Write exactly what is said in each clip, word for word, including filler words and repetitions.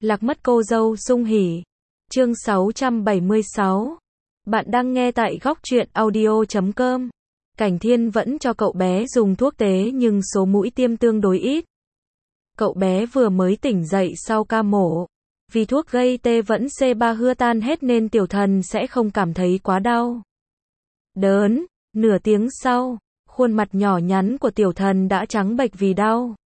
Lạc mất cô dâu sung hỉ. Chương sáu trăm bảy mươi sáu. Bạn đang nghe tại góc truyện audio chấm com. Cảnh Thiên vẫn cho cậu bé dùng thuốc tế nhưng số mũi tiêm tương đối ít. Cậu bé vừa mới tỉnh dậy sau ca mổ. Vì thuốc gây tê vẫn C ba hưa tan hết nên tiểu thần sẽ không cảm thấy quá đau đớn. Nửa tiếng sau, khuôn mặt nhỏ nhắn của tiểu thần đã trắng bệch vì đau.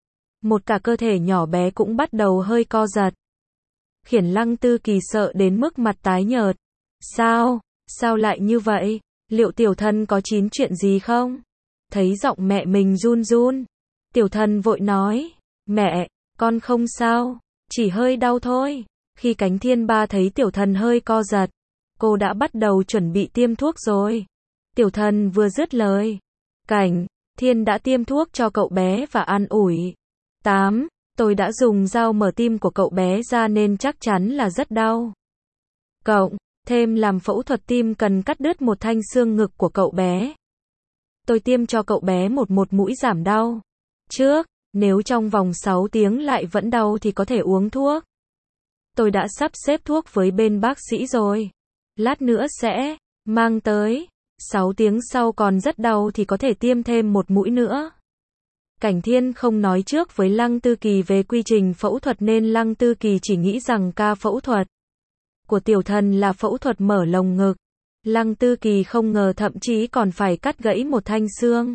Một cả cơ thể nhỏ bé cũng bắt đầu hơi co giật. Khiến Lăng Tư Kỳ sợ đến mức mặt tái nhợt. Sao? Sao lại như vậy? Liệu tiểu thần có chín chuyện gì không? Thấy giọng mẹ mình run run, tiểu thần vội nói, mẹ, con không sao, chỉ hơi đau thôi. Khi Cánh Thiên Ba thấy tiểu thần hơi co giật, cô đã bắt đầu chuẩn bị tiêm thuốc rồi. Tiểu thần vừa dứt lời, Cảnh Thiên đã tiêm thuốc cho cậu bé và an ủi. tám. Tôi đã dùng dao mở tim của cậu bé ra nên chắc chắn là rất đau. Cộng thêm làm phẫu thuật tim cần cắt đứt một thanh xương ngực của cậu bé. Tôi tiêm cho cậu bé một một mũi giảm đau trước, nếu trong vòng sáu tiếng lại vẫn đau thì có thể uống thuốc. Tôi đã sắp xếp thuốc với bên bác sĩ rồi. Lát nữa sẽ mang tới. sáu tiếng sau còn rất đau thì có thể tiêm thêm một mũi nữa. Cảnh Thiên không nói trước với Lăng Tư Kỳ về quy trình phẫu thuật nên Lăng Tư Kỳ chỉ nghĩ rằng ca phẫu thuật của tiểu thần là phẫu thuật mở lồng ngực. Lăng Tư Kỳ không ngờ thậm chí còn phải cắt gãy một thanh xương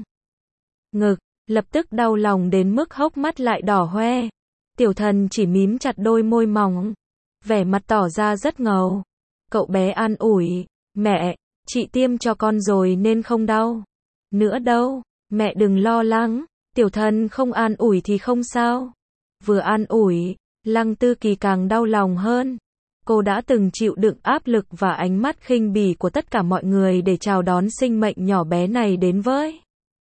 ngực, lập tức đau lòng đến mức hốc mắt lại đỏ hoe. Tiểu thần chỉ mím chặt đôi môi mỏng, vẻ mặt tỏ ra rất ngầu. Cậu bé an ủi, mẹ, chị tiêm cho con rồi nên không đau nữa đâu, mẹ đừng lo lắng. Tiểu thần không an ủi thì không sao. Vừa an ủi, Lăng Tư Kỳ càng đau lòng hơn. Cô đã từng chịu đựng áp lực và ánh mắt khinh bỉ của tất cả mọi người để chào đón sinh mệnh nhỏ bé này đến với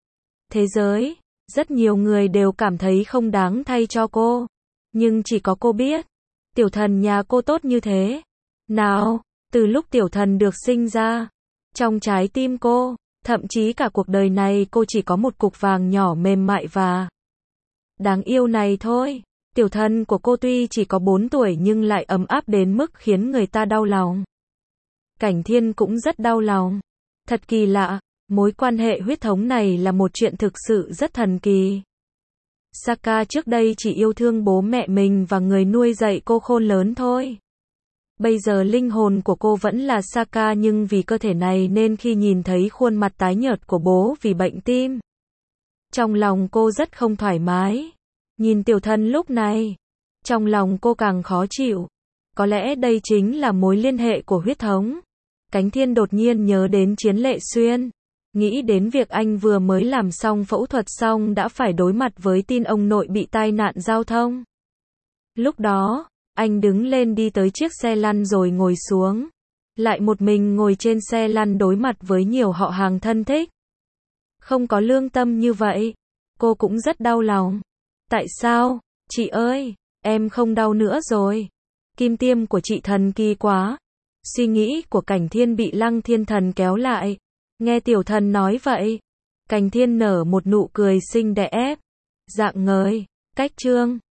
thế giới. Rất nhiều người đều cảm thấy không đáng thay cho cô. Nhưng chỉ có cô biết, tiểu thần nhà cô tốt như thế nào. Từ lúc tiểu thần được sinh ra, trong trái tim cô, thậm chí cả cuộc đời này cô chỉ có một cục vàng nhỏ mềm mại và đáng yêu này thôi. Tiểu thần của cô tuy chỉ có bốn tuổi nhưng lại ấm áp đến mức khiến người ta đau lòng. Cảnh Thiên cũng rất đau lòng. Thật kỳ lạ, mối quan hệ huyết thống này là một chuyện thực sự rất thần kỳ. Saka trước đây chỉ yêu thương bố mẹ mình và người nuôi dạy cô khôn lớn thôi. Bây giờ linh hồn của cô vẫn là Saka nhưng vì cơ thể này nên khi nhìn thấy khuôn mặt tái nhợt của bố vì bệnh tim, trong lòng cô rất không thoải mái. Nhìn tiểu thần lúc này, trong lòng cô càng khó chịu. Có lẽ đây chính là mối liên hệ của huyết thống. Cánh Thiên đột nhiên nhớ đến Chiến Lệ Xuyên. Nghĩ đến việc anh vừa mới làm xong phẫu thuật xong đã phải đối mặt với tin ông nội bị tai nạn giao thông. Lúc đó, anh đứng lên đi tới chiếc xe lăn rồi ngồi xuống. Lại một mình ngồi trên xe lăn đối mặt với nhiều họ hàng thân thích. Không có lương tâm như vậy. Cô cũng rất đau lòng. Tại sao? Chị ơi, em không đau nữa rồi. Kim tiêm của chị thần kỳ quá. Suy nghĩ của Cảnh Thiên bị Lăng Thiên Thần kéo lại. Nghe tiểu thần nói vậy, Cảnh Thiên nở một nụ cười xinh đẹp. Dạng ngời. Cách chương